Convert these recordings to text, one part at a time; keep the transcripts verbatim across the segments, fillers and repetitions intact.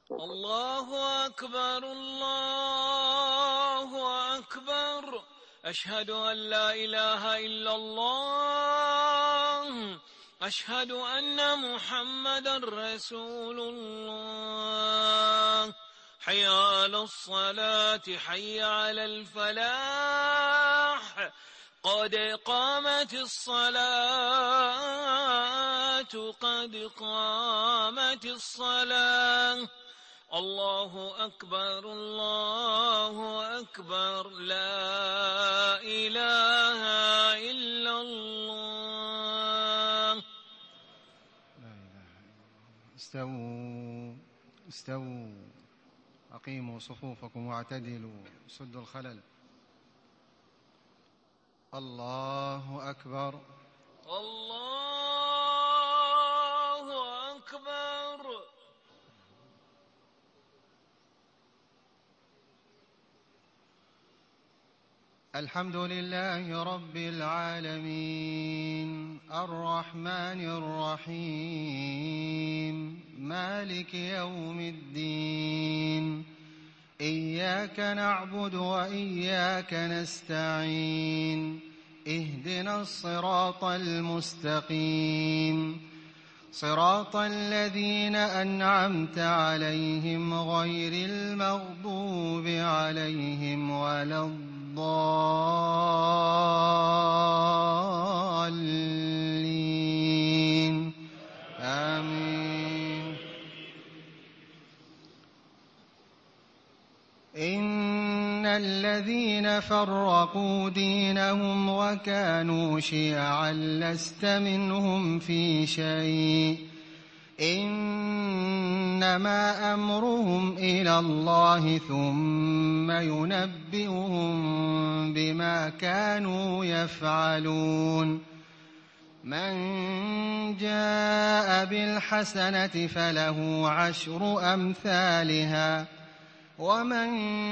الله أكبر الله أكبر. أشهد أن لا إله إلا الله. أشهد أن محمدا رسول الله. حي على الصلاة حي على الفلاح. قد قامت الصلاة قد قامت الصلاة. الله أكبر الله أكبر. لا إله إلا الله. لا إله إلا الله. استووا استووا أقيموا صفوفكم واعتدلوا سدوا الخلل. الله أكبر الله أكبر. الحمد لله رب العالمين الرحمن الرحيم مالك يوم الدين. إياك نعبد وإياك نستعين. اهدنا الصراط المستقيم صراط الذين أنعمت عليهم غير المغضوب عليهم ولا الضالين. آمين. إن الذين فرقوا دينهم وكانوا شيعا لست منهم في شيء. إنما أمرهم إلى الله ثم ينبئهم بما كانوا يفعلون. من جاء بالحسنة فله عشر أمثالها ومن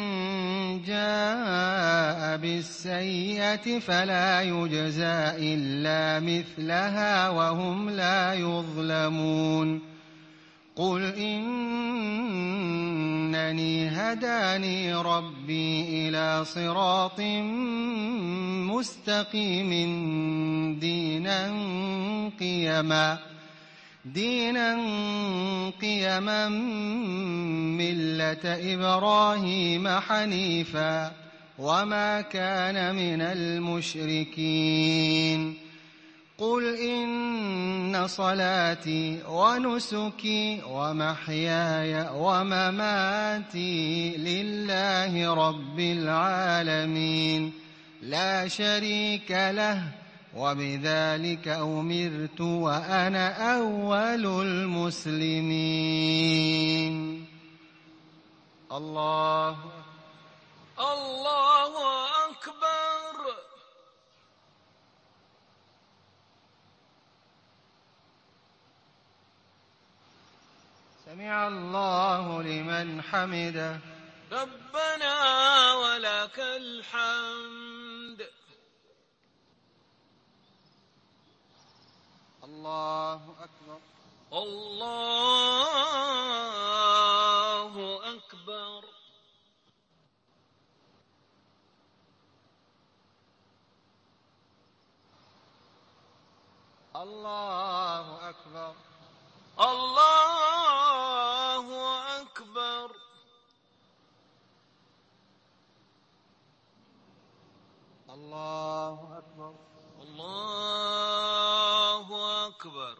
جاء بالسيئة فلا يجزى إلا مثلها وهم لا يظلمون. قل إنني هداني ربي إلى صراط مستقيم دينا قيما دينا قيما ملة إبراهيم حنيفا وما كان من المشركين. قل إن صلاتي ونسكي ومحياي ومماتي لله رب العالمين لا شريك له وبذلك أمرت وأنا أول المسلمين. الله الله أكبر. سمع الله لمن حمده. ربنا ولك الحمد. الله أكبر الله أكبر. الله أكبر الله أكبر. الله أكبر الله أكبر.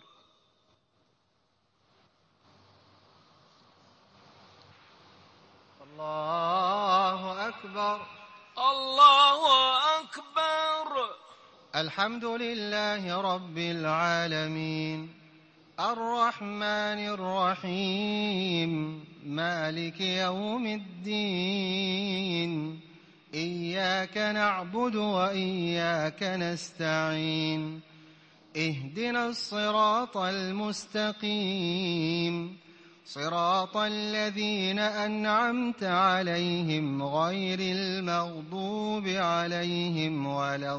الله أكبر الله أكبر. الحمد لله رب العالمين الرحمن الرحيم مالك يوم الدين. إياك نعبد وإياك نستعين. اهدنا الصراط المستقيم صراط الذين أنعمت عليهم غير المغضوب عليهم ولا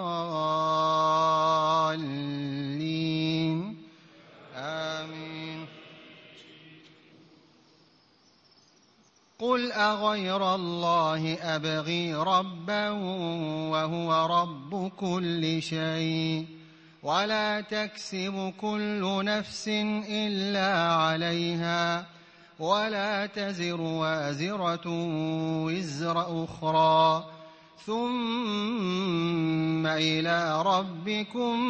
الضالين. آمين. قل أغير الله أبغي ربا وهو رب كل شيء ولا تكسب كل نفس إلا عليها ولا تزر وازرة وزر أخرى ثم إلى ربكم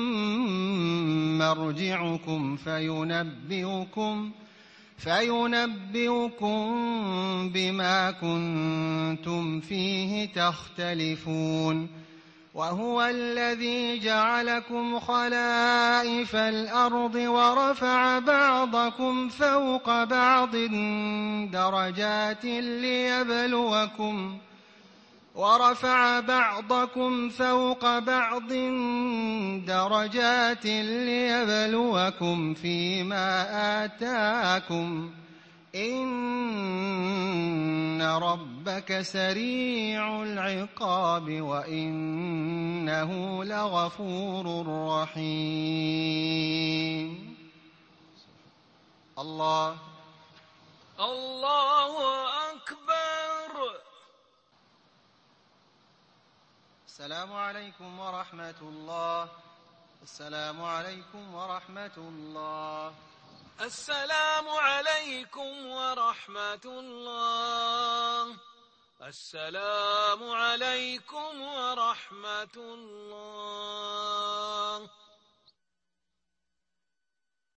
مرجعكم فينبئكم فينبئكم بما كنتم فيه تختلفون وهو الذي جعلكم خلائف الأرض ورفع بعضكم فوق بعض درجات ليبلوكم ورفع بعضكم فوق بعض درجات ليبلوكم فيما آتاكم إن ربك سريع العقاب وإنه لغفور رحيم. الله الله أكبر. السلام عليكم ورحمة الله. السلام عليكم ورحمة الله. السلام عليكم ورحمة الله. السلام عليكم ورحمة الله.